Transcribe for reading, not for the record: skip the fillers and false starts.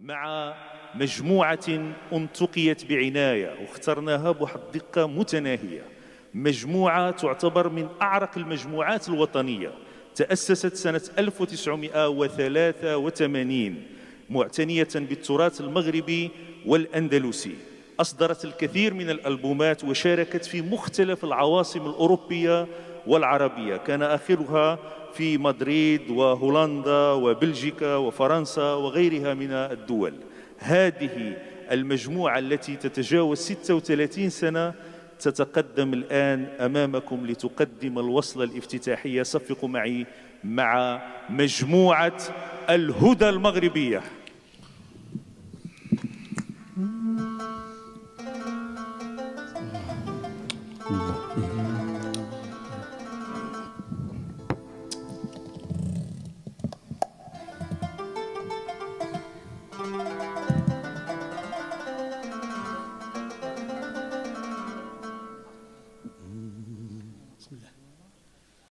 مع مجموعة انتقيت بعناية واخترناها بواحد الدقة متناهية. مجموعة تعتبر من أعرق المجموعات الوطنية، تأسست سنة 1983 معتنية بالتراث المغربي والأندلسي. أصدرت الكثير من الألبومات وشاركت في مختلف العواصم الأوروبية والعربية، كان آخرها في مدريد وهولندا وبلجيكا وفرنسا وغيرها من الدول. هذه المجموعة التي تتجاوز 36 سنة تتقدم الآن أمامكم لتقدم الوصلة الافتتاحية. صفقوا معي مع مجموعة الهدى المغربية. بسم الله.